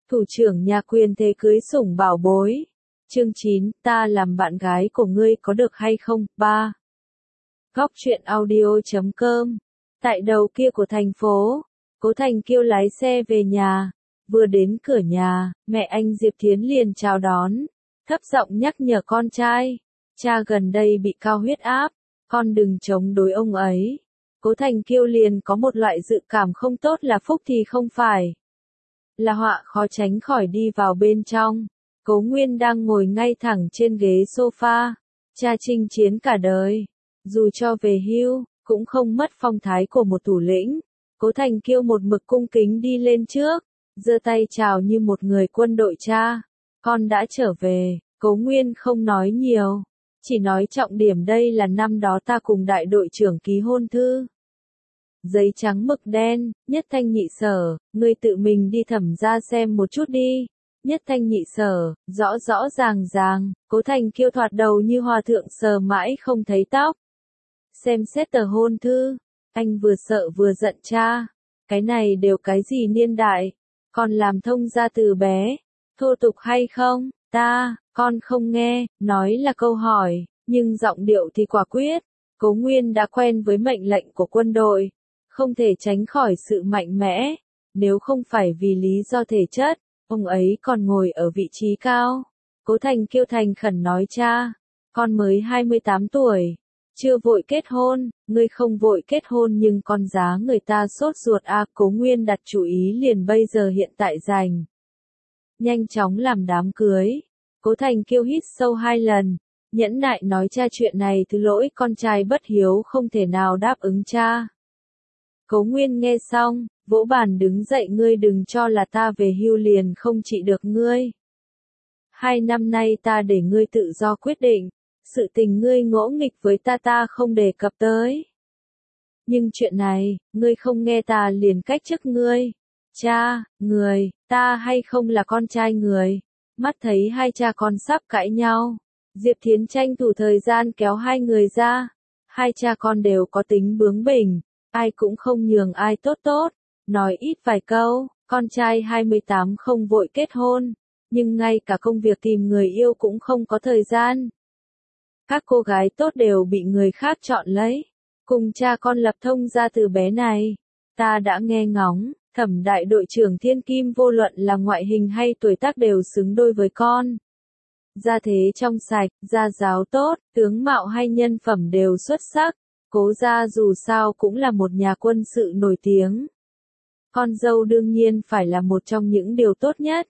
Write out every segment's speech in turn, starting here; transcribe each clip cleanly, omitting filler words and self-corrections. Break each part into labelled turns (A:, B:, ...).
A: Thủ trưởng nhà quyền thế cưới sủng bảo bối. Chương 9, ta làm bạn gái của ngươi có được hay không? 3. Góc truyện audio.com. Tại đầu kia của thành phố, Cố Thành Kiêu lái xe về nhà. Vừa đến cửa nhà, mẹ anh Diệp Thiến liền chào đón, thấp giọng nhắc nhở con trai. Cha gần đây bị cao huyết áp, con đừng chống đối ông ấy. Cố Thành Kiêu liền có một loại dự cảm không tốt, là phúc thì không phải, là họa khó tránh khỏi đi vào bên trong. Cố Nguyên đang ngồi ngay thẳng trên ghế sofa, cha chinh chiến cả đời, dù cho về hưu, cũng không mất phong thái của một thủ lĩnh. Cố Thành Kiêu một mực cung kính đi lên trước, giơ tay chào như một người quân đội. Cha, con đã trở về. Cố Nguyên không nói nhiều, chỉ nói trọng điểm đây là năm đó ta cùng đại đội trưởng ký hôn thư. Giấy trắng mực đen. Nhất Thanh Nhị Sở, ngươi tự mình đi thẩm ra xem một chút đi. Nhất Thanh Nhị Sở, rõ rõ ràng ràng. Cố Thành Kiêu thoạt đầu như hòa thượng sờ mãi không thấy tóc. Xem xét tờ hôn thư, anh vừa sợ vừa giận. Cha, cái này đều cái gì niên đại, còn làm thông gia từ bé, thô tục hay không? Con không nghe, nói là câu hỏi, nhưng giọng điệu thì quả quyết. Cố Nguyên đã quen với mệnh lệnh của quân đội, không thể tránh khỏi sự mạnh mẽ. Nếu không phải vì lý do thể chất, ông ấy còn ngồi ở vị trí cao. Cố Thành Kiêu thành khẩn nói. Cha, con mới 28 tuổi, chưa vội kết hôn. Ngươi không vội kết hôn nhưng con giá người ta sốt ruột à? Cố Nguyên đặt chủ ý liền bây giờ hiện tại rành, nhanh chóng làm đám cưới. Cố Thành Kiêu hít sâu 2 lần, nhẫn nại nói. Cha, chuyện này thứ lỗi con trai bất hiếu không thể nào đáp ứng cha. Cố Nguyên nghe xong, vỗ bàn đứng dậy. Ngươi đừng cho là ta về hưu liền không trị được ngươi. 2 năm nay ta để ngươi tự do quyết định, sự tình ngươi ngỗ nghịch với ta không đề cập tới. Nhưng chuyện này, ngươi không nghe ta liền cách chức ngươi. Cha, người, ta hay không là con trai người. Mắt thấy hai cha con sắp cãi nhau, Diệp Thiến tranh thủ thời gian kéo hai người ra. Hai cha con đều có tính bướng bỉnh, ai cũng không nhường ai tốt, nói ít vài câu. Con trai 28 không vội kết hôn, nhưng ngay cả công việc tìm người yêu cũng không có thời gian. Các cô gái tốt đều bị người khác chọn lấy, cùng cha con lập thông gia từ bé này. Ta đã nghe ngóng, Thẩm đại đội trưởng thiên kim vô luận là ngoại hình hay tuổi tác đều xứng đôi với con. Gia thế trong sạch, gia giáo tốt, tướng mạo hay nhân phẩm đều xuất sắc. Cố gia dù sao cũng là một nhà quân sự nổi tiếng. Con dâu đương nhiên phải là một trong những điều tốt nhất.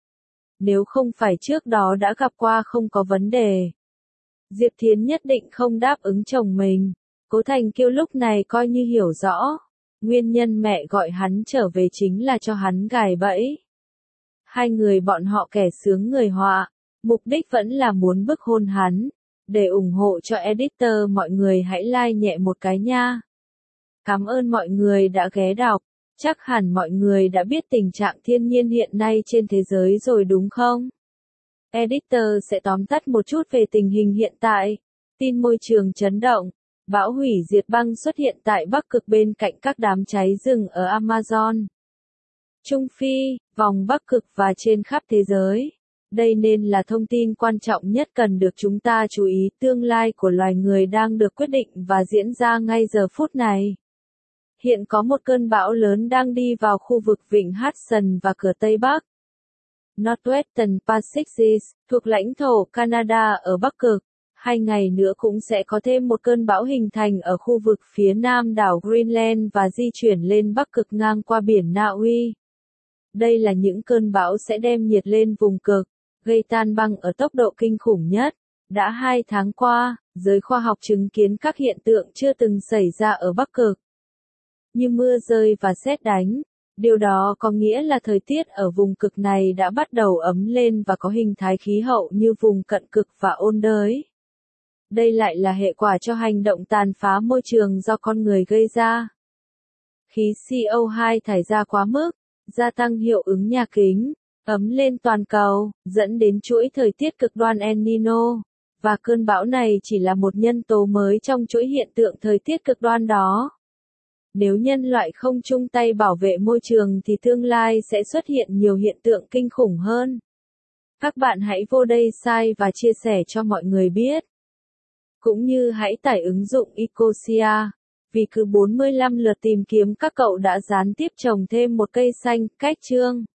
A: Nếu không phải trước đó đã gặp qua không có vấn đề, Diệp Thiến nhất định không đáp ứng chồng mình. Cố Thành Kiêu lúc này coi như hiểu rõ, nguyên nhân mẹ gọi hắn trở về chính là cho hắn gài bẫy. Hai người bọn họ kẻ sướng người họa, mục đích vẫn là muốn bức hôn hắn. Để ủng hộ cho editor, mọi người hãy like nhẹ một cái nha. Cảm ơn mọi người đã ghé đọc. Chắc hẳn mọi người đã biết tình trạng thiên nhiên hiện nay trên thế giới rồi đúng không? Editor sẽ tóm tắt một chút về tình hình hiện tại. Tin môi trường chấn động. Bão hủy diệt băng xuất hiện tại Bắc Cực bên cạnh các đám cháy rừng ở Amazon, Trung Phi, vòng Bắc Cực và trên khắp thế giới. Đây nên là thông tin quan trọng nhất cần được chúng ta chú ý. Tương lai của loài người đang được quyết định và diễn ra ngay giờ phút này. Hiện có một cơn bão lớn đang đi vào khu vực vịnh Hudson và cửa Tây Bắc Northwestern Pacific, thuộc lãnh thổ Canada ở Bắc Cực. 2 ngày nữa cũng sẽ có thêm một cơn bão hình thành ở khu vực phía nam đảo Greenland và di chuyển lên Bắc Cực ngang qua biển Na Uy. Đây là những cơn bão sẽ đem nhiệt lên vùng cực, gây tan băng ở tốc độ kinh khủng nhất. Đã 2 tháng qua, giới khoa học chứng kiến các hiện tượng chưa từng xảy ra ở Bắc Cực, như mưa rơi và sét đánh. Điều đó có nghĩa là thời tiết ở vùng cực này đã bắt đầu ấm lên và có hình thái khí hậu như vùng cận cực và ôn đới. Đây lại là hệ quả cho hành động tàn phá môi trường do con người gây ra. Khí CO2 thải ra quá mức, gia tăng hiệu ứng nhà kính, ấm lên toàn cầu, dẫn đến chuỗi thời tiết cực đoan El Nino. Và cơn bão này chỉ là một nhân tố mới trong chuỗi hiện tượng thời tiết cực đoan đó. Nếu nhân loại không chung tay bảo vệ môi trường thì tương lai sẽ xuất hiện nhiều hiện tượng kinh khủng hơn. Các bạn hãy vô đây like và chia sẻ cho mọi người biết. Cũng như hãy tải ứng dụng Ecosia. Vì cứ 45 lượt tìm kiếm các cậu đã gián tiếp trồng thêm một cây xanh, cách chương.